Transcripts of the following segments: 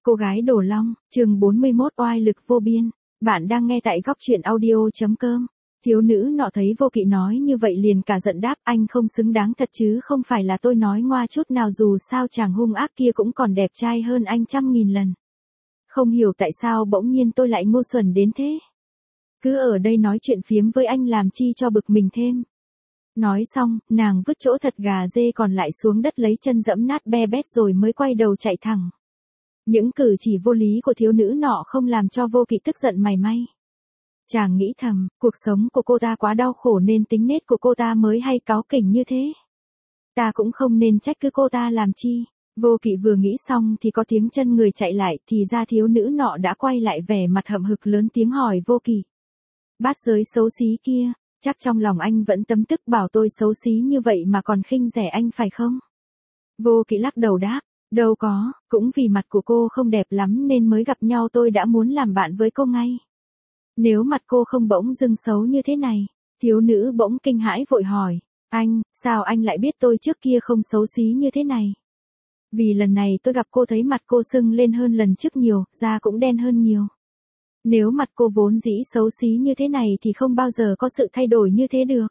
Cô gái Đồ Long, chương 41 oai lực vô biên. Bạn đang nghe tại góc truyện audio.com. Thiếu nữ nọ thấy Vô Kỵ nói như vậy liền cả giận đáp, anh không xứng đáng thật chứ không phải là tôi nói ngoa chút nào, dù sao chàng hung ác kia cũng còn đẹp trai hơn anh 100.000 lần. Không hiểu tại sao bỗng nhiên tôi lại ngu xuẩn đến thế. Cứ ở đây nói chuyện phiếm với anh làm chi cho bực mình thêm. Nói xong, nàng vứt chỗ thật gà dê còn lại xuống đất lấy chân dẫm nát be bét rồi mới quay đầu chạy thẳng. Những cử chỉ vô lý của thiếu nữ nọ không làm cho Vô Kỵ tức giận mảy may. Chàng nghĩ thầm, cuộc sống của cô ta quá đau khổ nên tính nết của cô ta mới hay cáu kỉnh như thế. Ta cũng không nên trách cứ cô ta làm chi. Vô Kỵ vừa nghĩ xong thì có tiếng chân người chạy lại, thì ra thiếu nữ nọ đã quay lại vẻ mặt hậm hực lớn tiếng hỏi Vô Kỵ. Bát giới xấu xí kia, chắc trong lòng anh vẫn tấm tức bảo tôi xấu xí như vậy mà còn khinh rẻ anh phải không? Vô Kỵ lắc đầu đáp. Đâu có, cũng vì mặt của cô không đẹp lắm nên mới gặp nhau tôi đã muốn làm bạn với cô ngay. Nếu mặt cô không bỗng dưng xấu như thế này, thiếu nữ bỗng kinh hãi vội hỏi, anh, sao anh lại biết tôi trước kia không xấu xí như thế này? Vì lần này tôi gặp cô thấy mặt cô sưng lên hơn lần trước nhiều, da cũng đen hơn nhiều. Nếu mặt cô vốn dĩ xấu xí như thế này thì không bao giờ có sự thay đổi như thế được.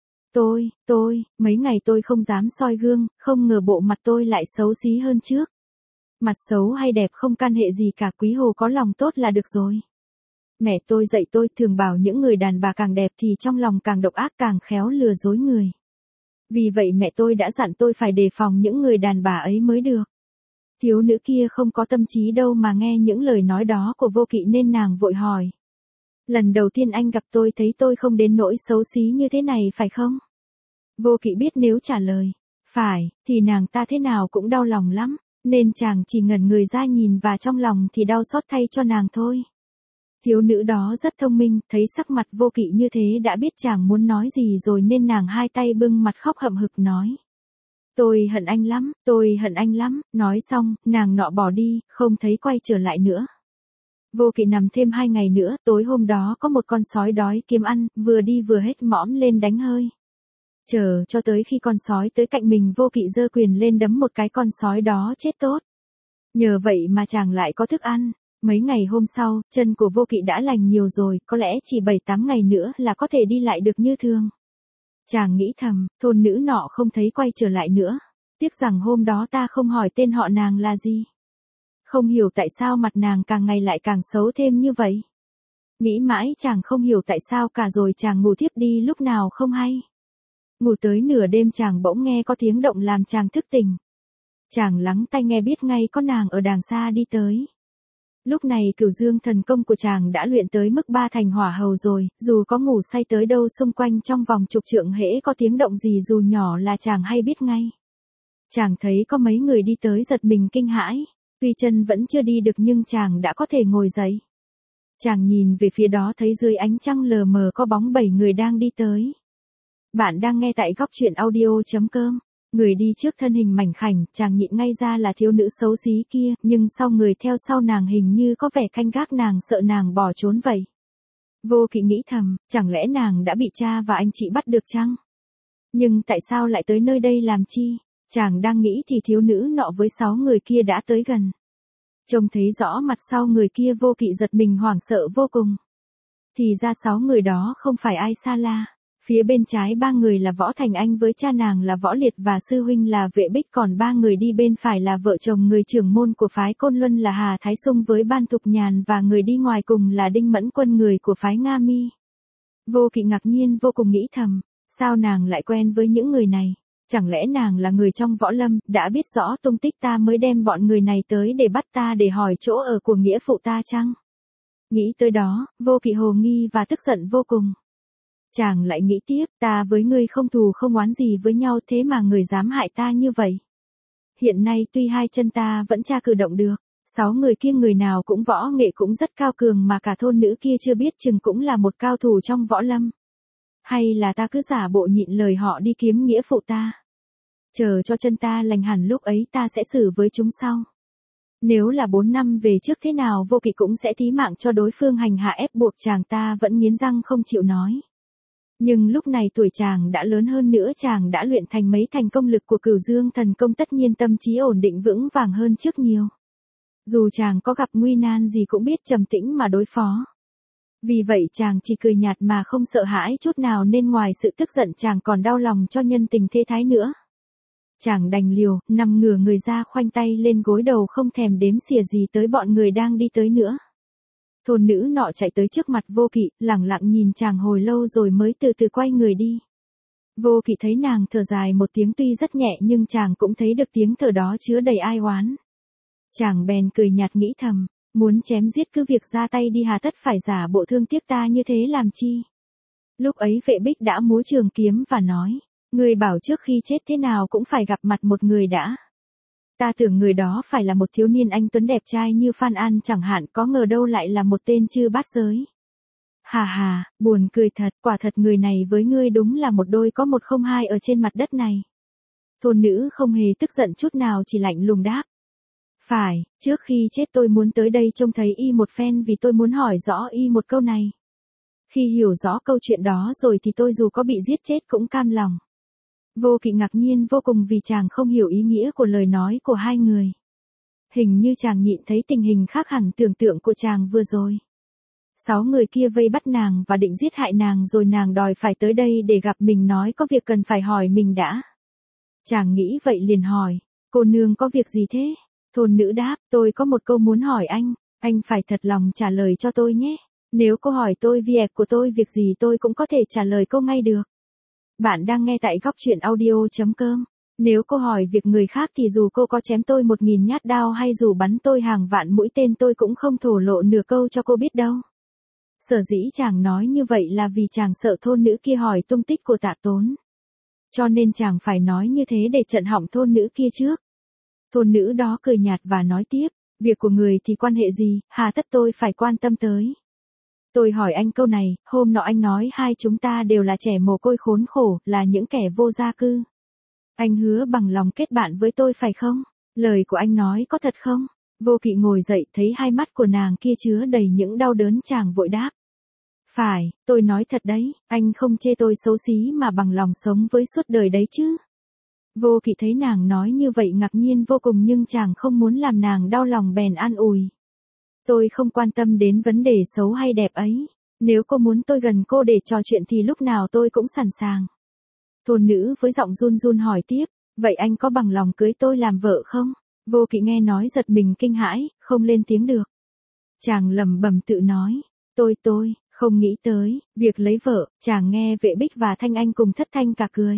Mấy ngày tôi không dám soi gương, không ngờ bộ mặt tôi lại xấu xí hơn trước. Mặt xấu hay đẹp không can hệ gì cả, quý hồ có lòng tốt là được rồi. Mẹ tôi dạy tôi thường bảo những người đàn bà càng đẹp thì trong lòng càng độc ác, càng khéo lừa dối người. Vì vậy mẹ tôi đã dặn tôi phải đề phòng những người đàn bà ấy mới được. Thiếu nữ kia không có tâm trí đâu mà nghe những lời nói đó của Vô Kỵ nên nàng vội hỏi. Lần đầu tiên anh gặp tôi thấy tôi không đến nỗi xấu xí như thế này phải không? Vô Kỵ biết nếu trả lời, phải, thì nàng ta thế nào cũng đau lòng lắm, nên chàng chỉ ngẩn người ra nhìn và trong lòng thì đau xót thay cho nàng thôi. Thiếu nữ đó rất thông minh, thấy sắc mặt Vô Kỵ như thế đã biết chàng muốn nói gì rồi nên nàng hai tay bưng mặt khóc hậm hực nói. Tôi hận anh lắm, nói xong, nàng nọ bỏ đi, không thấy quay trở lại nữa. Vô Kỵ nằm thêm 2 ngày nữa, tối hôm đó có một con sói đói kiếm ăn, vừa đi vừa hết mõm lên đánh hơi. Chờ cho tới khi con sói tới cạnh mình, Vô Kỵ giơ quyền lên đấm một cái, con sói đó chết tốt. Nhờ vậy mà chàng lại có thức ăn. Mấy ngày hôm sau, chân của Vô Kỵ đã lành nhiều rồi, có lẽ chỉ 7-8 ngày nữa là có thể đi lại được như thường. Chàng nghĩ thầm, thôn nữ nọ không thấy quay trở lại nữa. Tiếc rằng hôm đó ta không hỏi tên họ nàng là gì. Không hiểu tại sao mặt nàng càng ngày lại càng xấu thêm như vậy. Nghĩ mãi chàng không hiểu tại sao cả rồi chàng ngủ thiếp đi lúc nào không hay. Ngủ tới nửa đêm chàng bỗng nghe có tiếng động làm chàng thức tỉnh. Chàng lắng tai nghe biết ngay có nàng ở đàng xa đi tới. Lúc này Cửu Dương thần công của chàng đã luyện tới mức 3 thành hỏa hầu rồi, dù có ngủ say tới đâu xung quanh trong vòng chục trượng hễ có tiếng động gì dù nhỏ là chàng hay biết ngay. Chàng thấy có mấy người đi tới giật mình kinh hãi, tuy chân vẫn chưa đi được nhưng chàng đã có thể ngồi dậy. Chàng nhìn về phía đó thấy dưới ánh trăng lờ mờ có bóng 7 người đang đi tới. Bạn đang nghe tại góc truyện audio.com. Người đi trước thân hình mảnh khảnh, chàng nhịn ngay ra là thiếu nữ xấu xí kia, nhưng sau người theo sau nàng hình như có vẻ canh gác nàng, sợ nàng bỏ trốn vậy. Vô Kỵ nghĩ thầm, chẳng lẽ nàng đã bị cha và anh chị bắt được chăng? Nhưng tại sao lại tới nơi đây làm chi? Chàng đang nghĩ thì thiếu nữ nọ với 6 người kia đã tới gần. Trông thấy rõ mặt sau người kia, Vô Kỵ giật mình hoảng sợ vô cùng. Thì ra 6 người đó không phải ai xa la. Phía bên trái 3 người là Võ Thành Anh với cha nàng là Võ Liệt và sư huynh là Vệ Bích, còn 3 người đi bên phải là vợ chồng người trưởng môn của phái Côn Luân là Hà Thái Sung với Ban Thục Nhàn, và người đi ngoài cùng là Đinh Mẫn Quân người của phái Nga Mi. Vô Kỵ ngạc nhiên vô cùng nghĩ thầm, sao nàng lại quen với những người này? Chẳng lẽ nàng là người trong võ lâm, đã biết rõ tung tích ta mới đem bọn người này tới để bắt ta để hỏi chỗ ở của nghĩa phụ ta chăng? Nghĩ tới đó, Vô Kỵ hồ nghi và tức giận vô cùng. Chàng lại nghĩ tiếp, ta với ngươi không thù không oán gì với nhau, thế mà người dám hại ta như vậy. Hiện nay tuy 2 chân ta vẫn tra cử động được, 6 người kia người nào cũng võ nghệ cũng rất cao cường, mà cả thôn nữ kia chưa biết chừng cũng là một cao thủ trong võ lâm. Hay là ta cứ giả bộ nhịn lời họ đi kiếm nghĩa phụ ta. Chờ cho chân ta lành hẳn, lúc ấy ta sẽ xử với chúng sau. Nếu là 4 năm về trước thế nào Vô Kỵ cũng sẽ thí mạng cho đối phương hành hạ ép buộc chàng, ta vẫn nghiến răng không chịu nói. Nhưng lúc này tuổi chàng đã lớn hơn nữa, chàng đã luyện thành mấy thành công lực của Cửu Dương thần công, tất nhiên tâm trí ổn định vững vàng hơn trước nhiều. Dù chàng có gặp nguy nan gì cũng biết trầm tĩnh mà đối phó. Vì vậy chàng chỉ cười nhạt mà không sợ hãi chút nào nên ngoài sự tức giận chàng còn đau lòng cho nhân tình thế thái nữa. Chàng đành liều, nằm ngửa người ra khoanh tay lên gối đầu không thèm đếm xỉa gì tới bọn người đang đi tới nữa. Thôn nữ nọ chạy tới trước mặt Vô Kỵ, lẳng lặng nhìn chàng hồi lâu rồi mới từ từ quay người đi. Vô Kỵ thấy nàng thở dài một tiếng tuy rất nhẹ nhưng chàng cũng thấy được tiếng thở đó chứa đầy ai oán. Chàng bèn cười nhạt nghĩ thầm, muốn chém giết cứ việc ra tay đi hà tất phải giả bộ thương tiếc ta như thế làm chi. Lúc ấy Vệ Bích đã múa trường kiếm và nói, người bảo trước khi chết thế nào cũng phải gặp mặt một người đã. Ta tưởng người đó phải là một thiếu niên anh tuấn đẹp trai như Phan An chẳng hạn, có ngờ đâu lại là một tên chư bát giới. Hà hà, buồn cười thật, quả thật người này với ngươi đúng là một đôi có một không hai ở trên mặt đất này. Thôn nữ không hề tức giận chút nào chỉ lạnh lùng đáp. Phải, trước khi chết tôi muốn tới đây trông thấy y một phen vì tôi muốn hỏi rõ y một câu này. Khi hiểu rõ câu chuyện đó rồi thì tôi dù có bị giết chết cũng cam lòng. Vô Kỵ ngạc nhiên vô cùng vì chàng không hiểu ý nghĩa của lời nói của hai người. Hình như chàng nhịn thấy tình hình khác hẳn tưởng tượng của chàng vừa rồi. 6 người kia vây bắt nàng và định giết hại nàng rồi nàng đòi phải tới đây để gặp mình nói có việc cần phải hỏi mình đã. Chàng nghĩ vậy liền hỏi, cô nương có việc gì thế? Thôn nữ đáp, tôi có một câu muốn hỏi anh phải thật lòng trả lời cho tôi nhé. Nếu cô hỏi tôi việc của tôi việc gì tôi cũng có thể trả lời cô ngay được. Bạn đang nghe tại góc truyện audio.com. Nếu cô hỏi việc người khác thì dù cô có chém tôi 1000 nhát đao hay dù bắn tôi hàng vạn mũi tên tôi cũng không thổ lộ nửa câu cho cô biết đâu. Sở dĩ chàng nói như vậy là vì chàng sợ thôn nữ kia hỏi tung tích của Tạ Tốn. Cho nên chàng phải nói như thế để chặn họng thôn nữ kia trước. Thôn nữ đó cười nhạt và nói tiếp, việc của người thì quan hệ gì, hà tất tôi phải quan tâm tới. Tôi hỏi anh câu này, hôm nọ anh nói hai chúng ta đều là trẻ mồ côi khốn khổ, là những kẻ vô gia cư. Anh hứa bằng lòng kết bạn với tôi phải không? Lời của anh nói có thật không? Vô Kỵ ngồi dậy thấy hai mắt của nàng kia chứa đầy những đau đớn chàng vội đáp. Phải, tôi nói thật đấy, anh không chê tôi xấu xí mà bằng lòng sống với suốt đời đấy chứ. Vô Kỵ thấy nàng nói như vậy ngạc nhiên vô cùng nhưng chàng không muốn làm nàng đau lòng bèn an ủi. Tôi không quan tâm đến vấn đề xấu hay đẹp ấy. Nếu cô muốn tôi gần cô để trò chuyện thì lúc nào tôi cũng sẵn sàng. Thôn nữ với giọng run run hỏi tiếp, vậy anh có bằng lòng cưới tôi làm vợ không? Vô Kỵ nghe nói giật mình kinh hãi, không lên tiếng được. Chàng lẩm bẩm tự nói, tôi không nghĩ tới việc lấy vợ. Chàng nghe Vệ Bích và Thanh Anh cùng thất thanh cả cười.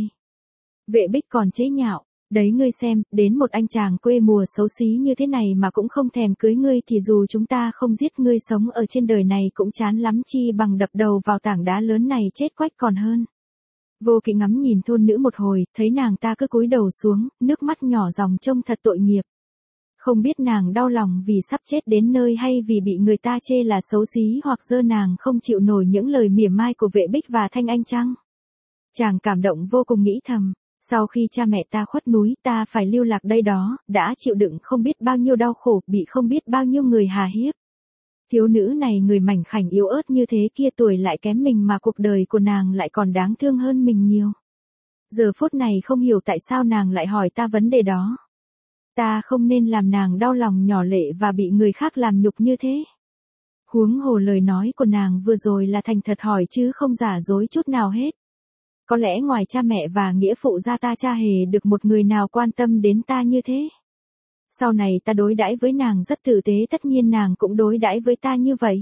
Vệ Bích còn chế nhạo, đấy ngươi xem, đến một anh chàng quê mùa xấu xí như thế này mà cũng không thèm cưới ngươi thì dù chúng ta không giết ngươi sống ở trên đời này cũng chán lắm chi bằng đập đầu vào tảng đá lớn này chết quách còn hơn. Vô Kỵ ngắm nhìn thôn nữ một hồi, thấy nàng ta cứ cúi đầu xuống, nước mắt nhỏ ròng trông thật tội nghiệp. Không biết nàng đau lòng vì sắp chết đến nơi hay vì bị người ta chê là xấu xí hoặc dơ nàng không chịu nổi những lời mỉa mai của Vệ Bích và Thanh Anh chăng? Chàng cảm động vô cùng nghĩ thầm. Sau khi cha mẹ ta khuất núi ta phải lưu lạc đây đó, đã chịu đựng không biết bao nhiêu đau khổ, bị không biết bao nhiêu người hà hiếp. Thiếu nữ này người mảnh khảnh yếu ớt như thế kia tuổi lại kém mình mà cuộc đời của nàng lại còn đáng thương hơn mình nhiều. Giờ phút này không hiểu tại sao nàng lại hỏi ta vấn đề đó. Ta không nên làm nàng đau lòng nhỏ lệ và bị người khác làm nhục như thế. Huống hồ lời nói của nàng vừa rồi là thành thật hỏi chứ không giả dối chút nào hết. Có lẽ ngoài cha mẹ và nghĩa phụ ra ta cha hề được một người nào quan tâm đến ta như thế. Sau này ta đối đãi với nàng rất tử tế, tất nhiên nàng cũng đối đãi với ta như vậy.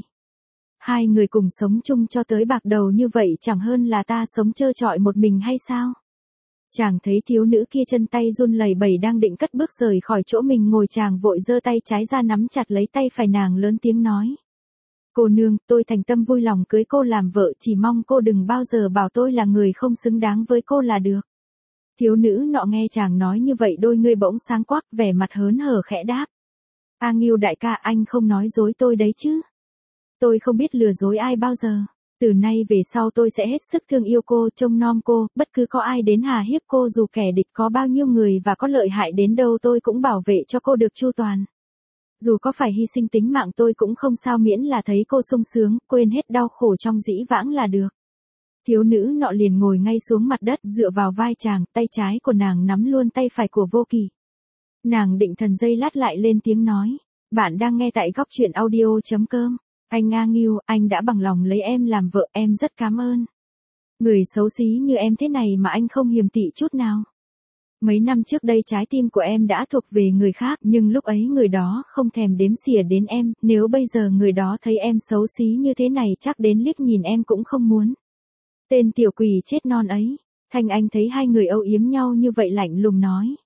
Hai người cùng sống chung cho tới bạc đầu như vậy chẳng hơn là ta sống trơ trọi một mình hay sao? Chàng thấy thiếu nữ kia chân tay run lẩy bẩy đang định cất bước rời khỏi chỗ mình ngồi, chàng vội giơ tay trái ra nắm chặt lấy tay phải nàng lớn tiếng nói. Cô nương, tôi thành tâm vui lòng cưới cô làm vợ, chỉ mong cô đừng bao giờ bảo tôi là người không xứng đáng với cô là được. Thiếu nữ nọ nghe chàng nói như vậy đôi ngươi bỗng sáng quắc, vẻ mặt hớn hở khẽ đáp. A Ngưu đại ca, anh không nói dối tôi đấy chứ? Tôi không biết lừa dối ai bao giờ. Từ nay về sau tôi sẽ hết sức thương yêu cô, trông nom cô, bất cứ có ai đến hà hiếp cô dù kẻ địch có bao nhiêu người và có lợi hại đến đâu tôi cũng bảo vệ cho cô được chu toàn. Dù có phải hy sinh tính mạng tôi cũng không sao miễn là thấy cô sung sướng, quên hết đau khổ trong dĩ vãng là được. Thiếu nữ nọ liền ngồi ngay xuống mặt đất dựa vào vai chàng, tay trái của nàng nắm luôn tay phải của Vô Kỵ. Nàng định thần giây lát lại lên tiếng nói, Bạn đang nghe tại góc truyện audio.com. Anh A Ngưu, anh đã bằng lòng lấy em làm vợ, em rất cảm ơn. Người xấu xí như em thế này mà anh không hiềm tị chút nào. Mấy năm trước đây trái tim của em đã thuộc về người khác, nhưng lúc ấy người đó không thèm đếm xỉa đến em, nếu bây giờ người đó thấy em xấu xí như thế này chắc đến liếc nhìn em cũng không muốn. Tên tiểu quỷ chết non ấy. Thanh Anh thấy hai người âu yếm nhau như vậy lạnh lùng nói.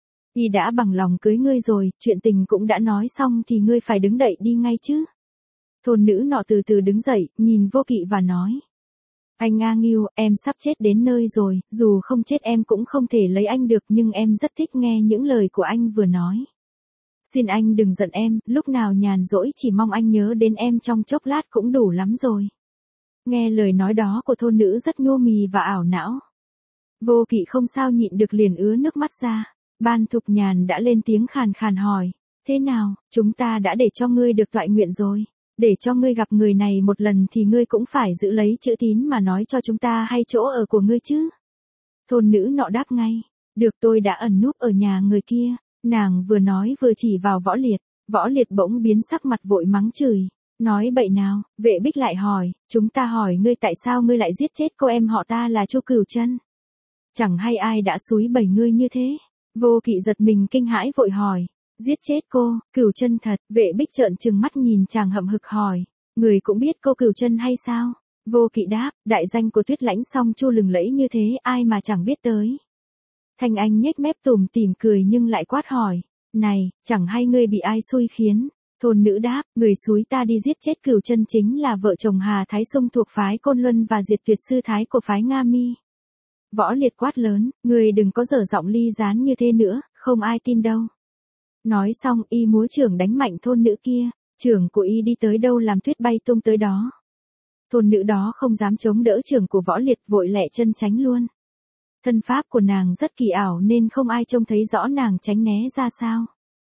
Y đã bằng lòng cưới ngươi rồi, chuyện tình cũng đã nói xong thì ngươi phải đứng dậy đi ngay chứ. Thôn nữ nọ từ từ đứng dậy, nhìn Vô Kỵ và nói. Anh A Ngưu, em sắp chết đến nơi rồi, dù không chết em cũng không thể lấy anh được nhưng em rất thích nghe những lời của anh vừa nói. Xin anh đừng giận em, lúc nào nhàn rỗi chỉ mong anh nhớ đến em trong chốc lát cũng đủ lắm rồi. Nghe lời nói đó của thôn nữ rất nhô mì và ảo não. Vô Kỵ không sao nhịn được liền ứa nước mắt ra. Ban Thục Nhàn đã lên tiếng khàn khàn hỏi. Thế nào, chúng ta đã để cho ngươi được toại nguyện rồi. Để cho ngươi gặp người này một lần thì ngươi cũng phải giữ lấy chữ tín mà nói cho chúng ta hay chỗ ở của ngươi chứ. Thôn nữ nọ đáp ngay. Được, tôi đã ẩn núp ở nhà người kia. Nàng vừa nói vừa chỉ vào Võ Liệt. Võ Liệt bỗng biến sắc mặt vội mắng chửi. Nói bậy nào, Vệ Bích lại hỏi. Chúng ta hỏi ngươi tại sao ngươi lại giết chết cô em họ ta là Chu Cửu Chân. Chẳng hay ai đã xúi bẩy ngươi như thế. Vô Kỵ giật mình kinh hãi vội hỏi. Giết chết cô, Cửu Chân thật. Vệ Bích trợn trừng mắt nhìn chàng hậm hực hỏi. Người cũng biết cô Cửu Chân hay sao? Vô Kỵ đáp, đại danh của Tuyết Lãnh Song Chu lừng lẫy như thế ai mà chẳng biết tới. Thanh Anh nhếch mép tủm tỉm cười nhưng lại quát hỏi. Này, chẳng hay ngươi bị ai xui khiến? Thôn nữ đáp, người xúi ta đi giết chết Cửu Chân chính là vợ chồng Hà Thái Sung thuộc phái Côn Luân và Diệt Tuyệt Sư Thái của phái Nga Mi. Võ Liệt quát lớn, người đừng có dở giọng ly gián như thế nữa, không ai tin đâu. Nói xong y múa chưởng đánh mạnh thôn nữ kia, chưởng của y đi tới đâu làm tuyết bay tung tới đó. Thôn nữ đó không dám chống đỡ chưởng của Võ Liệt vội lẹ chân tránh luôn. Thân pháp của nàng rất kỳ ảo nên không ai trông thấy rõ nàng tránh né ra sao.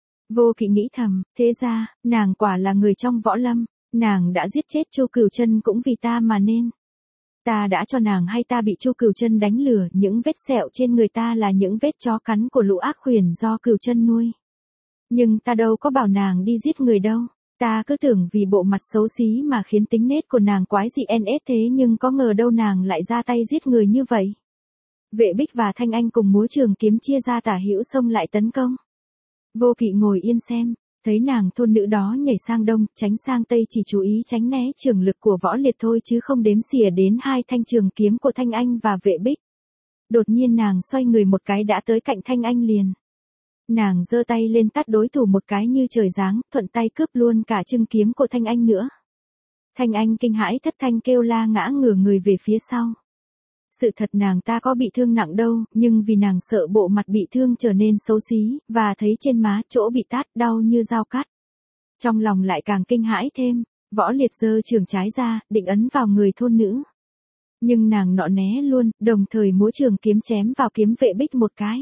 Vô Kỵ nghĩ thầm, thế ra, nàng quả là người trong võ lâm, nàng đã giết chết Chu Cửu Chân cũng vì ta mà nên. Ta đã cho nàng hay ta bị Chu Cửu Chân đánh lừa, những vết sẹo trên người ta là những vết chó cắn của lũ ác khuyển do Cửu Chân nuôi. Nhưng ta đâu có bảo nàng đi giết người đâu, ta cứ tưởng vì bộ mặt xấu xí mà khiến tính nết của nàng quái dị NS thế nhưng có ngờ đâu nàng lại ra tay giết người như vậy. Vệ Bích và Thanh Anh cùng múa trường kiếm chia ra tả hữu xông lại tấn công. Vô Kỵ ngồi yên xem. Thấy nàng thôn nữ đó nhảy sang đông, tránh sang tây chỉ chú ý tránh né trường lực của Võ Liệt thôi chứ không đếm xỉa đến hai thanh trường kiếm của Thanh Anh và Vệ Bích. Đột nhiên nàng xoay người một cái đã tới cạnh Thanh Anh liền. Nàng giơ tay lên tát đối thủ một cái như trời giáng, thuận tay cướp luôn cả chưng kiếm của Thanh Anh nữa. Thanh Anh kinh hãi thất thanh kêu la ngã ngửa người về phía sau. Sự thật nàng ta có bị thương nặng đâu, nhưng vì nàng sợ bộ mặt bị thương trở nên xấu xí, và thấy trên má chỗ bị tát đau như dao cắt. Trong lòng lại càng kinh hãi thêm, Võ Liệt giơ trường trái ra, định ấn vào người thôn nữ. Nhưng nàng nọ né luôn, đồng thời múa trường kiếm chém vào kiếm Vệ Bích một cái.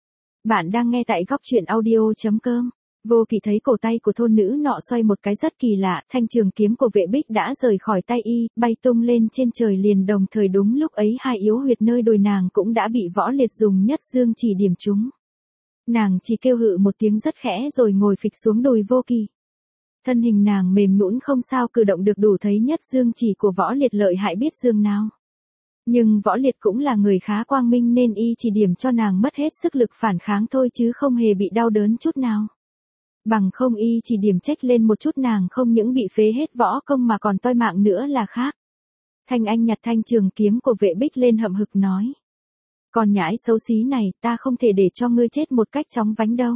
Bạn đang nghe tại góc truyện audio.com. Vô Kỵ thấy cổ tay của thôn nữ nọ xoay một cái rất kỳ lạ, thanh trường kiếm của Vệ Bích đã rời khỏi tay y, bay tung lên trên trời liền đồng thời đúng lúc ấy hai yếu huyệt nơi đồi nàng cũng đã bị Võ Liệt dùng nhất dương chỉ điểm trúng. Nàng chỉ kêu hự một tiếng rất khẽ rồi ngồi phịch xuống đùi Vô Kỵ. Thân hình nàng mềm nhũn không sao cử động được đủ thấy nhất dương chỉ của Võ Liệt lợi hại biết dương nào. Nhưng Võ Liệt cũng là người khá quang minh nên y chỉ điểm cho nàng mất hết sức lực phản kháng thôi chứ không hề bị đau đớn chút nào. Bằng không y chỉ điểm trách lên một chút nàng không những bị phế hết võ công mà còn toi mạng nữa là khác. Thanh Anh nhặt thanh trường kiếm của Vệ Bích lên hậm hực nói. Con nhãi xấu xí này, ta không thể để cho ngươi chết một cách chóng vánh đâu.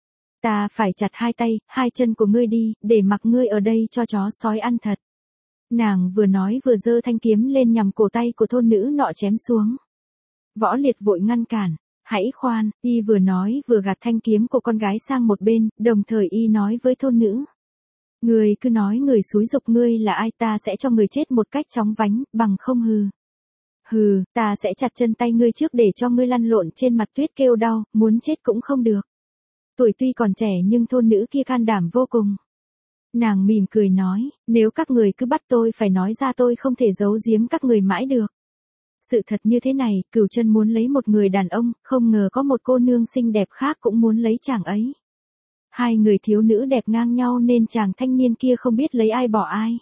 Ta phải chặt hai tay, hai chân của ngươi đi, để mặc ngươi ở đây cho chó sói ăn thật. Nàng vừa nói vừa giơ thanh kiếm lên nhằm cổ tay của thôn nữ nọ chém xuống. Võ Liệt vội ngăn cản. Hãy khoan, y vừa nói vừa gạt thanh kiếm của con gái sang một bên, đồng thời y nói với thôn nữ. Người cứ nói người xúi giục ngươi là ai ta sẽ cho người chết một cách chóng vánh, bằng không hừ. Hừ, ta sẽ chặt chân tay ngươi trước để cho ngươi lăn lộn trên mặt tuyết kêu đau, muốn chết cũng không được. Tuổi tuy còn trẻ nhưng thôn nữ kia can đảm vô cùng. Nàng mỉm cười nói, nếu các người cứ bắt tôi phải nói ra tôi không thể giấu giếm các người mãi được. Sự thật như thế này, Cửu Chân muốn lấy một người đàn ông, không ngờ có một cô nương xinh đẹp khác cũng muốn lấy chàng ấy. Hai người thiếu nữ đẹp ngang nhau nên chàng thanh niên kia không biết lấy ai bỏ ai.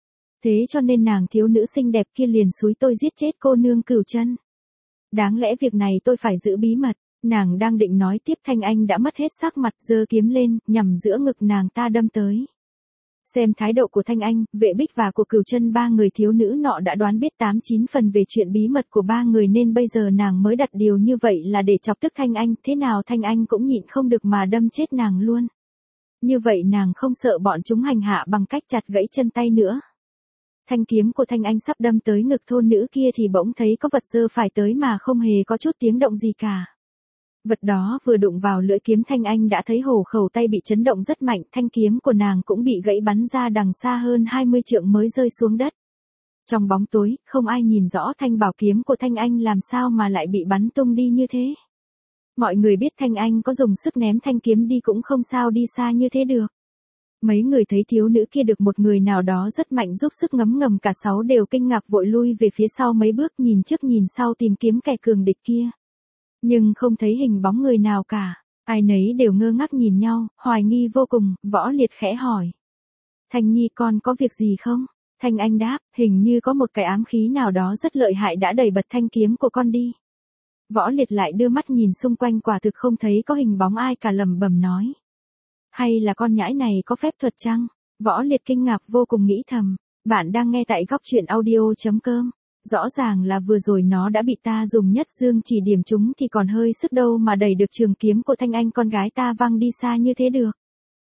Thế cho nên nàng thiếu nữ xinh đẹp kia liền xúi tôi giết chết cô nương Cửu Chân. Đáng lẽ việc này tôi phải giữ bí mật. Nàng đang định nói tiếp Thanh Anh đã mất hết sắc mặt, giơ kiếm lên, nhằm giữa ngực nàng ta đâm tới. Xem thái độ của Thanh Anh, Vệ Bích và của Cửu Chân, ba người thiếu nữ nọ đã đoán biết 8-9 phần về chuyện bí mật của ba người nên bây giờ nàng mới đặt điều như vậy là để chọc tức Thanh Anh, thế nào Thanh Anh cũng nhịn không được mà đâm chết nàng luôn. Như vậy nàng không sợ bọn chúng hành hạ bằng cách chặt gãy chân tay nữa. Thanh kiếm của Thanh Anh sắp đâm tới ngực thôn nữ kia thì bỗng thấy có vật giơ phải tới mà không hề có chút tiếng động gì cả. Vật đó vừa đụng vào lưỡi kiếm Thanh Anh đã thấy hổ khẩu tay bị chấn động rất mạnh, thanh kiếm của nàng cũng bị gãy bắn ra đằng xa hơn 20 trượng mới rơi xuống đất. Trong bóng tối, không ai nhìn rõ thanh bảo kiếm của Thanh Anh làm sao mà lại bị bắn tung đi như thế. Mọi người biết Thanh Anh có dùng sức ném thanh kiếm đi cũng không sao đi xa như thế được. Mấy người thấy thiếu nữ kia được một người nào đó rất mạnh giúp sức ngấm ngầm, cả sáu đều kinh ngạc vội lui về phía sau mấy bước, nhìn trước nhìn sau tìm kiếm kẻ cường địch kia. Nhưng không thấy hình bóng người nào cả, ai nấy đều ngơ ngác nhìn nhau, hoài nghi vô cùng. Võ Liệt khẽ hỏi: Thanh Nhi con có việc gì không? Thanh Anh đáp: hình như có một cái ám khí nào đó rất lợi hại đã đẩy bật thanh kiếm của con đi. Võ Liệt lại đưa mắt nhìn xung quanh, quả thực không thấy có hình bóng ai cả, lẩm bẩm nói: hay là con nhãi này có phép thuật chăng? Võ Liệt kinh ngạc vô cùng nghĩ thầm. Bạn đang nghe tại góc truyện audio.com. Rõ ràng là vừa rồi nó đã bị ta dùng nhất dương chỉ điểm chúng thì còn hơi sức đâu mà đẩy được trường kiếm của Thanh Anh con gái ta văng đi xa như thế được.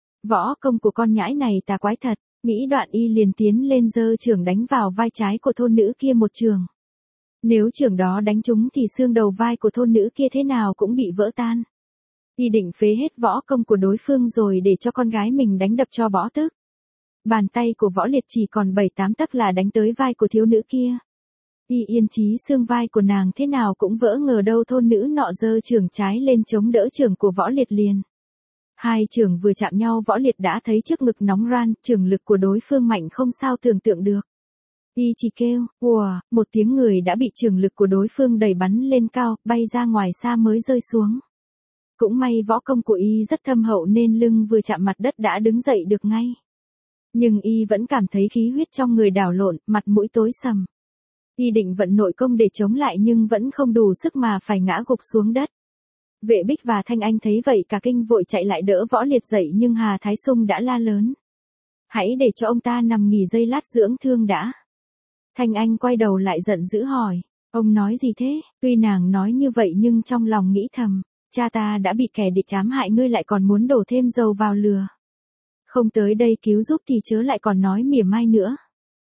Võ công của con nhãi này tà quái thật. Nghĩ đoạn y liền tiến lên giơ chưởng đánh vào vai trái của thôn nữ kia một chưởng. Nếu chưởng đó đánh trúng thì xương đầu vai của thôn nữ kia thế nào cũng bị vỡ tan. Y định phế hết võ công của đối phương rồi để cho con gái mình đánh đập cho bỏ tức. Bàn tay của Võ Liệt chỉ còn 7-8 tấc là đánh tới vai của thiếu nữ kia. Y yên chí xương vai của nàng thế nào cũng vỡ, ngờ đâu thôn nữ nọ giơ chưởng trái lên chống đỡ chưởng của Võ Liệt liền. Hai chưởng vừa chạm nhau, Võ Liệt đã thấy trước ngực nóng ran, chưởng lực của đối phương mạnh không sao tưởng tượng được. Y chỉ kêu "Ùa", một tiếng, người đã bị chưởng lực của đối phương đẩy bắn lên cao, bay ra ngoài xa mới rơi xuống. Cũng may võ công của y rất thâm hậu nên lưng vừa chạm mặt đất đã đứng dậy được ngay. Nhưng y vẫn cảm thấy khí huyết trong người đảo lộn, mặt mũi tối sầm. Y định vận nội công để chống lại nhưng vẫn không đủ sức mà phải ngã gục xuống đất. Vệ Bích và Thanh Anh thấy vậy cả kinh vội chạy lại đỡ Võ Liệt dậy, nhưng Hà Thái Sung đã la lớn: hãy để cho ông ta nằm nghỉ giây lát dưỡng thương đã. Thanh Anh quay đầu lại giận dữ hỏi: ông nói gì thế? Tuy nàng nói như vậy nhưng trong lòng nghĩ thầm: cha ta đã bị kẻ địch ám hại, ngươi lại còn muốn đổ thêm dầu vào lửa. Không tới đây cứu giúp thì chớ lại còn nói mỉa mai nữa.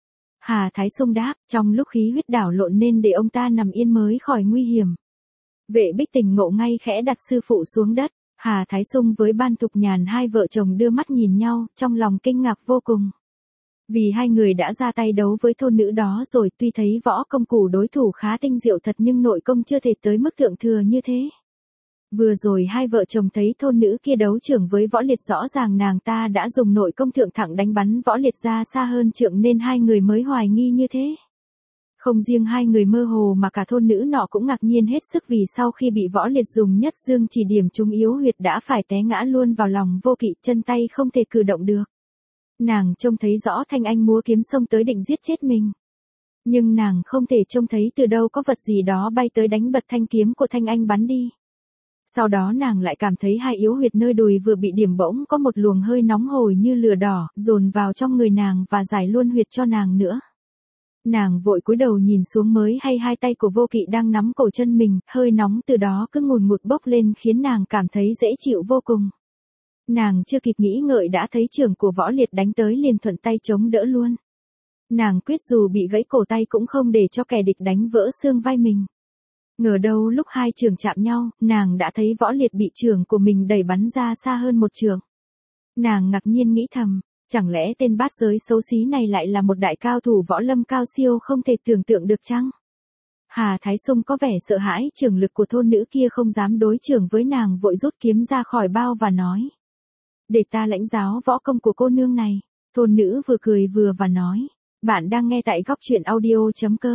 Hà Thái Sung đáp: trong lúc khí huyết đảo lộn nên để ông ta nằm yên mới khỏi nguy hiểm. Vệ Bích tỉnh ngộ ngay, khẽ đặt sư phụ xuống đất. Hà Thái Sung với Ban Thục Nhàn hai vợ chồng đưa mắt nhìn nhau, trong lòng kinh ngạc vô cùng. Vì hai người đã ra tay đấu với thôn nữ đó rồi, tuy thấy võ công của đối thủ khá tinh diệu thật nhưng nội công chưa thể tới mức thượng thừa như thế. Vừa rồi hai vợ chồng thấy thôn nữ kia đấu trưởng với Võ Liệt, rõ ràng nàng ta đã dùng nội công thượng thẳng đánh bắn Võ Liệt ra xa hơn trượng nên hai người mới hoài nghi như thế. Không riêng hai người mơ hồ mà cả thôn nữ nọ cũng ngạc nhiên hết sức, vì sau khi bị Võ Liệt dùng nhất dương chỉ điểm trúng yếu huyệt đã phải té ngã luôn vào lòng Vô Kỵ, chân tay không thể cử động được. Nàng trông thấy rõ Thanh Anh múa kiếm xông tới định giết chết mình. Nhưng nàng không thể trông thấy từ đâu có vật gì đó bay tới đánh bật thanh kiếm của Thanh Anh bắn đi. Sau đó nàng lại cảm thấy hai yếu huyệt nơi đùi vừa bị điểm bỗng có một luồng hơi nóng hổi như lửa đỏ, dồn vào trong người nàng và giải luôn huyệt cho nàng nữa. Nàng vội cúi đầu nhìn xuống mới hay hai tay của Vô Kỵ đang nắm cổ chân mình, hơi nóng từ đó cứ ngùn ngụt bốc lên khiến nàng cảm thấy dễ chịu vô cùng. Nàng chưa kịp nghĩ ngợi đã thấy chưởng của Võ Liệt đánh tới liền thuận tay chống đỡ luôn. Nàng quyết dù bị gãy cổ tay cũng không để cho kẻ địch đánh vỡ xương vai mình. Ngờ đâu lúc hai chưởng chạm nhau, nàng đã thấy Võ Liệt bị chưởng của mình đẩy bắn ra xa hơn một chưởng. Nàng ngạc nhiên nghĩ thầm, chẳng lẽ tên bát giới xấu xí này lại là một đại cao thủ võ lâm cao siêu không thể tưởng tượng được chăng? Hà Thái Sung có vẻ sợ hãi chưởng lực của thôn nữ kia, không dám đối chưởng với nàng, vội rút kiếm ra khỏi bao và nói: để ta lãnh giáo võ công của cô nương này. Thôn nữ vừa cười vừa và nói: bạn đang nghe tại góc truyện audio.com.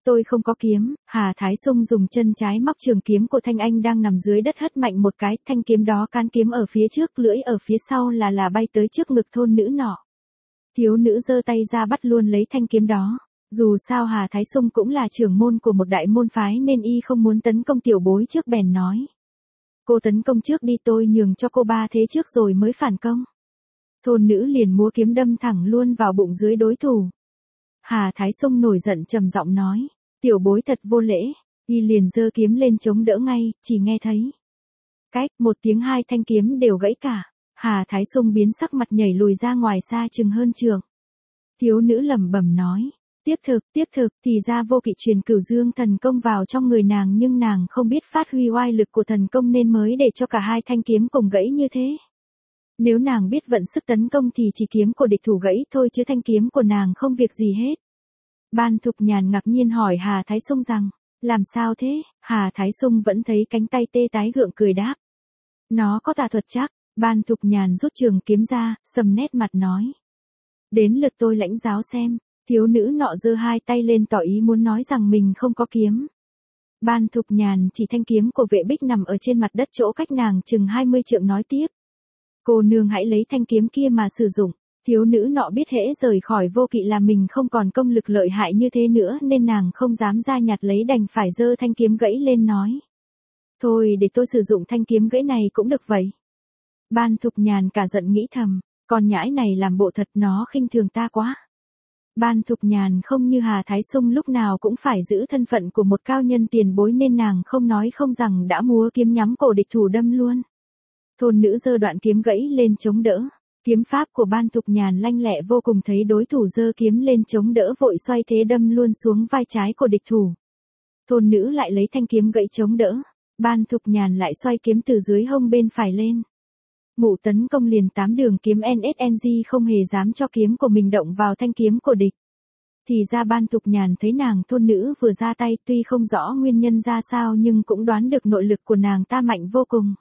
Tôi không có kiếm. Hà Thái Sung dùng chân trái móc trường kiếm của Thanh Anh đang nằm dưới đất hất mạnh một cái, thanh kiếm đó cán kiếm ở phía trước, lưỡi ở phía sau là bay tới trước ngực thôn nữ nọ. Thiếu nữ giơ tay ra bắt luôn lấy thanh kiếm đó. Dù sao Hà Thái Sung cũng là trưởng môn của một đại môn phái nên y không muốn tấn công tiểu bối trước, bèn nói. Cô tấn công trước đi, tôi nhường cho cô 3 thế trước rồi mới phản công. Thôn nữ liền múa kiếm đâm thẳng luôn vào bụng dưới đối thủ. Hà Thái Sung nổi giận trầm giọng nói. Tiểu bối thật vô lễ. Y liền giơ kiếm lên chống đỡ ngay, chỉ nghe thấy. Cách, một tiếng, hai thanh kiếm đều gãy cả. Hà Thái Sung biến sắc mặt nhảy lùi ra ngoài xa chừng hơn trường. Thiếu nữ lẩm bẩm nói. Tiếc thực, thì ra Vô Kỵ truyền Cửu Dương thần công vào trong người nàng, nhưng nàng không biết phát huy oai lực của thần công nên mới để cho cả hai thanh kiếm cùng gãy như thế. Nếu nàng biết vận sức tấn công thì chỉ kiếm của địch thủ gãy thôi chứ thanh kiếm của nàng không việc gì hết. Ban Thục Nhàn ngạc nhiên hỏi Hà Thái Sung rằng, làm sao thế? Hà Thái Sung vẫn thấy cánh tay tê tái gượng cười đáp. Nó có tà thuật chắc. Ban Thục Nhàn rút trường kiếm ra, sầm nét mặt nói. Đến lượt tôi lãnh giáo xem. Thiếu nữ nọ giơ hai tay lên tỏ ý muốn nói rằng mình không có kiếm. Ban Thục Nhàn chỉ thanh kiếm của Vệ Bích nằm ở trên mặt đất chỗ cách nàng chừng 20 trượng nói tiếp. Cô nương hãy lấy thanh kiếm kia mà sử dụng. Thiếu nữ nọ biết hễ rời khỏi Vô Kỵ là mình không còn công lực lợi hại như thế nữa nên nàng không dám ra nhặt lấy, đành phải giơ thanh kiếm gãy lên nói. Thôi để tôi sử dụng thanh kiếm gãy này cũng được vậy. Ban Thục Nhàn cả giận nghĩ thầm, con nhãi này làm bộ thật, nó khinh thường ta quá. Ban Thục Nhàn không như Hà Thái Sung lúc nào cũng phải giữ thân phận của một cao nhân tiền bối nên nàng không nói không rằng đã múa kiếm nhắm cổ địch thủ đâm luôn. Thôn nữ giơ đoạn kiếm gãy lên chống đỡ. Kiếm pháp của Ban Thục Nhàn lanh lẹ vô cùng, thấy đối thủ giơ kiếm lên chống đỡ vội xoay thế đâm luôn xuống vai trái của địch thủ. Thôn nữ lại lấy thanh kiếm gãy chống đỡ. Ban Thục Nhàn lại xoay kiếm từ dưới hông bên phải lên. Mụ tấn công liền 8 đường kiếm NSNG, không hề dám cho kiếm của mình động vào thanh kiếm của địch. Thì ra Ban Thục Nhàn thấy nàng thôn nữ vừa ra tay, tuy không rõ nguyên nhân ra sao nhưng cũng đoán được nội lực của nàng ta mạnh vô cùng.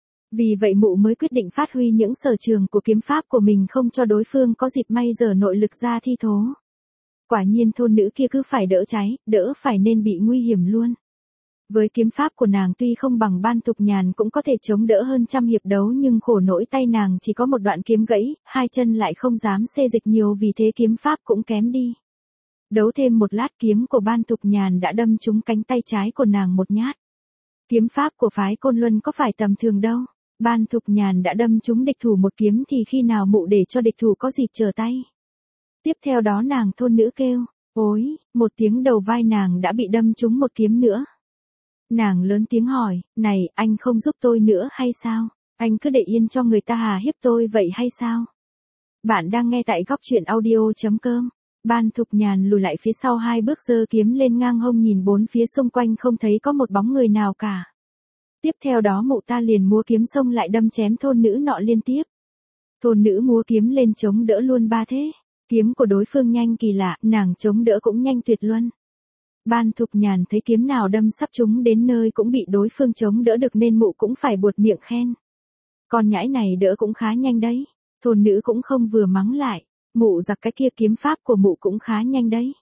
Vì vậy mụ mới quyết định phát huy những sở trường của kiếm pháp của mình, không cho đối phương có dịp may dở nội lực ra thi thố. Quả nhiên thôn nữ kia cứ phải đỡ cháy, đỡ phải nên bị nguy hiểm luôn. Với kiếm pháp của nàng tuy không bằng Ban Thục Nhàn cũng có thể chống đỡ hơn trăm hiệp đấu, nhưng khổ nỗi tay nàng chỉ có một đoạn kiếm gãy, hai chân lại không dám xê dịch nhiều, vì thế kiếm pháp cũng kém đi. Đấu thêm một lát, kiếm của Ban Thục Nhàn đã đâm trúng cánh tay trái của nàng một nhát. Kiếm pháp của phái Côn Luân có phải tầm thường đâu. Ban Thục Nhàn đã đâm trúng địch thủ một kiếm thì khi nào mụ để cho địch thủ có dịp trở tay. Tiếp theo đó nàng thôn nữ kêu, ôi, một tiếng, đầu vai nàng đã bị đâm trúng một kiếm nữa. Nàng lớn tiếng hỏi, này, anh không giúp tôi nữa hay sao? Anh cứ để yên cho người ta hà hiếp tôi vậy hay sao? Bạn đang nghe tại góc truyện audio.com. Ban Thục Nhàn lùi lại phía sau 2 bước, giơ kiếm lên ngang hông nhìn bốn phía xung quanh không thấy có một bóng người nào cả. Tiếp theo đó mụ ta liền múa kiếm xông lại đâm chém thôn nữ nọ liên tiếp. Thôn nữ múa kiếm lên chống đỡ luôn 3 thế. Kiếm của đối phương nhanh kỳ lạ, nàng chống đỡ cũng nhanh tuyệt luân. Ban Thục Nhàn thấy kiếm nào đâm sắp trúng đến nơi cũng bị đối phương chống đỡ được nên mụ cũng phải buột miệng khen. Con nhãi này đỡ cũng khá nhanh đấy. Thôn nữ cũng không vừa mắng lại. Mụ giặc cái kia, kiếm pháp của mụ cũng khá nhanh đấy.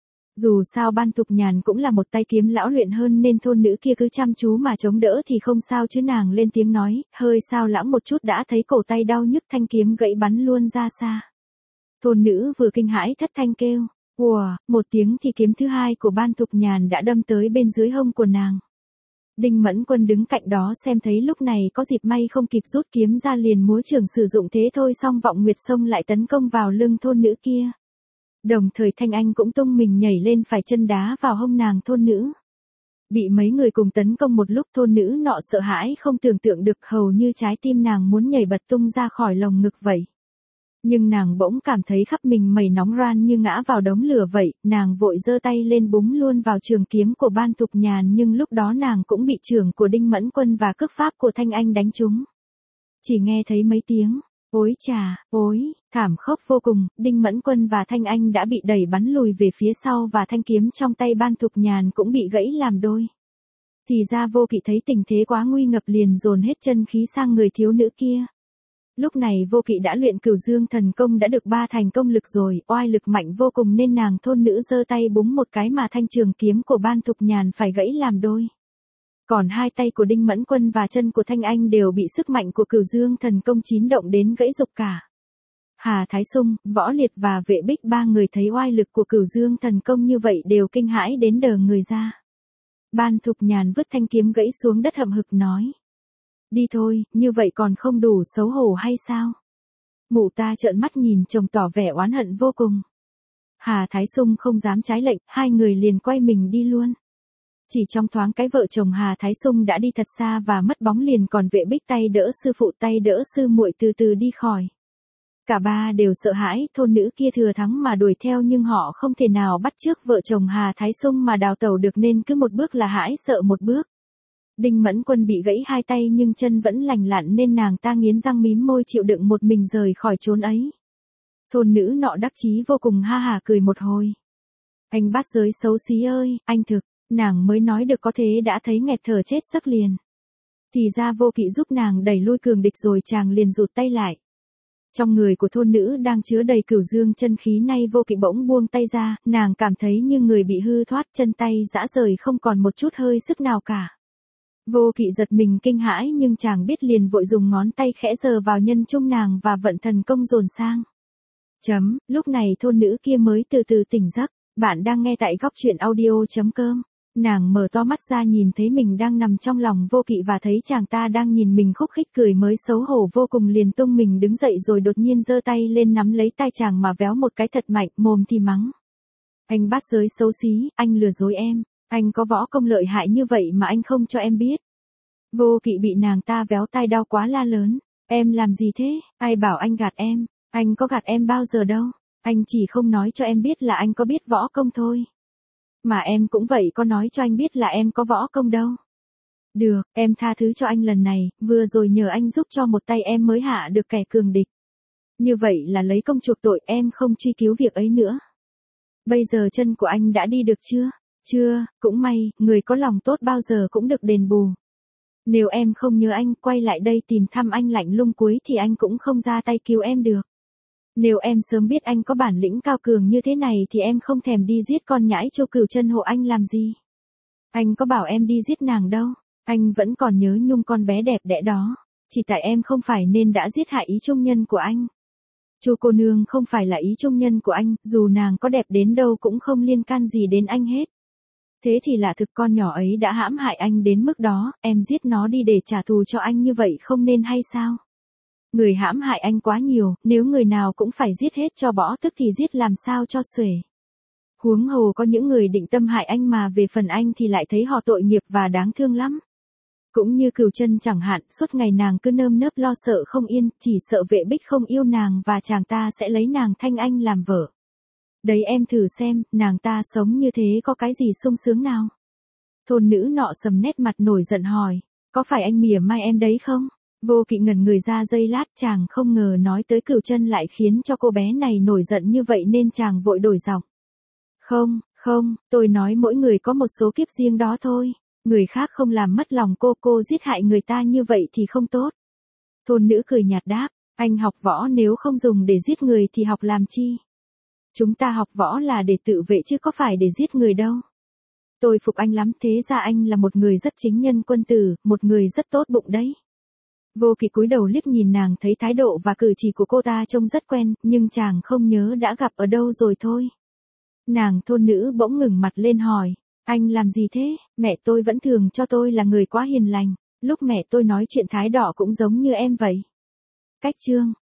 Dù sao Ban Thục Nhàn cũng là một tay kiếm lão luyện hơn nên thôn nữ kia cứ chăm chú mà chống đỡ thì không sao, chứ nàng lên tiếng nói, hơi sao lãng một chút đã thấy cổ tay đau nhức, thanh kiếm gãy bắn luôn ra xa. Thôn nữ vừa kinh hãi thất thanh kêu, ùa, một tiếng thì kiếm thứ hai của Ban Thục Nhàn đã đâm tới bên dưới hông của nàng. Đinh Mẫn Quân đứng cạnh đó xem thấy lúc này có dịp may không kịp rút kiếm ra liền múa trường sử dụng thế thôi, xong Vọng Nguyệt xông lại tấn công vào lưng thôn nữ kia. Đồng thời Thanh Anh cũng tung mình nhảy lên phải chân đá vào hông nàng thôn nữ. Bị mấy người cùng tấn công một lúc, thôn nữ nọ sợ hãi không tưởng tượng được, hầu như trái tim nàng muốn nhảy bật tung ra khỏi lồng ngực vậy. Nhưng nàng bỗng cảm thấy khắp mình mẩy nóng ran như ngã vào đống lửa vậy, nàng vội giơ tay lên búng luôn vào trường kiếm của Ban Thục Nhàn, nhưng lúc đó nàng cũng bị trường của Đinh Mẫn Quân và cước pháp của Thanh Anh đánh trúng. Chỉ nghe thấy mấy tiếng, ối chà, ối, thảm khốc vô cùng, Đinh Mẫn Quân và Thanh Anh đã bị đẩy bắn lùi về phía sau và thanh kiếm trong tay Ban Thục Nhàn cũng bị gãy làm đôi. Thì ra Vô Kỵ thấy tình thế quá nguy ngập liền dồn hết chân khí sang người thiếu nữ kia. Lúc này Vô Kỵ đã luyện Cửu Dương Thần Công đã được 3 thành công lực rồi, oai lực mạnh vô cùng nên nàng thôn nữ giơ tay búng một cái mà thanh trường kiếm của Ban Thục Nhàn phải gãy làm đôi. Còn hai tay của Đinh Mẫn Quân và chân của Thanh Anh đều bị sức mạnh của Cửu Dương Thần Công chín động đến gãy rục cả. Hà Thái Sung, Võ Liệt và Vệ Bích ba người thấy oai lực của Cửu Dương Thần Công như vậy đều kinh hãi đến đờ người ra. Ban Thục Nhàn vứt thanh kiếm gãy xuống đất hậm hực nói. Đi thôi, như vậy còn không đủ xấu hổ hay sao? Mụ ta trợn mắt nhìn chồng tỏ vẻ oán hận vô cùng. Hà Thái Sung không dám trái lệnh, hai người liền quay mình đi luôn. Chỉ trong thoáng cái vợ chồng Hà Thái Sung đã đi thật xa và mất bóng liền còn Vệ Bích tay đỡ sư phụ tay đỡ sư muội từ từ đi khỏi. Cả ba đều sợ hãi, thôn nữ kia thừa thắng mà đuổi theo nhưng họ không thể nào bắt chước vợ chồng Hà Thái Sung mà đào tẩu được nên cứ một bước là hãi sợ một bước. Đinh Mẫn Quân bị gãy hai tay nhưng chân vẫn lành lặn nên nàng ta nghiến răng mím môi chịu đựng một mình rời khỏi chốn ấy. Thôn nữ nọ đắc chí vô cùng ha hả cười một hồi. Anh bát giới xấu xí ơi, anh thực, nàng mới nói được có thế đã thấy nghẹt thở chết giấc liền. Thì ra Vô Kỵ giúp nàng đẩy lui cường địch rồi chàng liền rụt tay lại. Trong người của thôn nữ đang chứa đầy Cửu Dương chân khí nay Vô Kỵ bỗng buông tay ra, nàng cảm thấy như người bị hư thoát chân tay rã rời không còn một chút hơi sức nào cả. Vô Kỵ giật mình kinh hãi nhưng chàng biết liền vội dùng ngón tay khẽ sờ vào nhân trung nàng và vận thần công dồn sang. Lúc này thôn nữ kia mới từ từ tỉnh giấc, bạn đang nghe tại góc truyện audio.com. Nàng mở to mắt ra nhìn thấy mình đang nằm trong lòng Vô Kỵ và thấy chàng ta đang nhìn mình khúc khích cười mới xấu hổ vô cùng liền tung mình đứng dậy rồi đột nhiên giơ tay lên nắm lấy tai chàng mà véo một cái thật mạnh, mồm thì mắng. Anh bát giới xấu xí, anh lừa dối em, anh có võ công lợi hại như vậy mà anh không cho em biết. Vô Kỵ bị nàng ta véo tai đau quá la lớn, em làm gì thế, ai bảo anh gạt em, anh có gạt em bao giờ đâu, anh chỉ không nói cho em biết là anh có biết võ công thôi. Mà em cũng vậy có nói cho anh biết là em có võ công đâu. Được, em tha thứ cho anh lần này, vừa rồi nhờ anh giúp cho một tay em mới hạ được kẻ cường địch. Như vậy là lấy công chuộc tội em không truy cứu việc ấy nữa. Bây giờ chân của anh đã đi được chưa? Chưa, cũng may, người có lòng tốt bao giờ cũng được đền bù. Nếu em không nhớ anh quay lại đây tìm thăm anh lạnh lùng cuối thì anh cũng không ra tay cứu em được. Nếu em sớm biết anh có bản lĩnh cao cường như thế này thì em không thèm đi giết con nhãi Châu Cửu Chân hộ anh làm gì. Anh có bảo em đi giết nàng đâu, anh vẫn còn nhớ nhung con bé đẹp đẽ đó, chỉ tại em không phải nên đã giết hại ý trung nhân của anh. Chu cô nương không phải là ý trung nhân của anh, dù nàng có đẹp đến đâu cũng không liên can gì đến anh hết. Thế thì là thực con nhỏ ấy đã hãm hại anh đến mức đó, em giết nó đi để trả thù cho anh như vậy không nên hay sao? Người hãm hại anh quá nhiều, nếu người nào cũng phải giết hết cho bỏ tức thì giết làm sao cho xuể. Huống hồ có những người định tâm hại anh mà về phần anh thì lại thấy họ tội nghiệp và đáng thương lắm. Cũng như Cửu Chân chẳng hạn, suốt ngày nàng cứ nơm nớp lo sợ không yên, chỉ sợ Vệ Bích không yêu nàng và chàng ta sẽ lấy nàng Thanh Anh làm vợ. Đấy em thử xem, nàng ta sống như thế có cái gì sung sướng nào? Thôn nữ nọ sầm nét mặt nổi giận hỏi, có phải anh mỉa mai em đấy không? Vô Kỵ ngẩn người ra giây lát chàng không ngờ nói tới Cửu Chân lại khiến cho cô bé này nổi giận như vậy nên chàng vội đổi giọng. Không, tôi nói mỗi người có một số kiếp riêng đó thôi, người khác không làm mất lòng cô giết hại người ta như vậy thì không tốt. Thôn nữ cười nhạt đáp, anh học võ nếu không dùng để giết người thì học làm chi? Chúng ta học võ là để tự vệ chứ có phải để giết người đâu. Tôi phục anh lắm, thế ra anh là một người rất chính nhân quân tử, một người rất tốt bụng đấy. Vô Kỵ cúi đầu liếc nhìn nàng thấy thái độ và cử chỉ của cô ta trông rất quen, nhưng chàng không nhớ đã gặp ở đâu rồi thôi. Nàng thôn nữ bỗng ngừng mặt lên hỏi, anh làm gì thế? Mẹ tôi vẫn thường cho tôi là người quá hiền lành, lúc mẹ tôi nói chuyện thái độ cũng giống như em vậy. Cách chương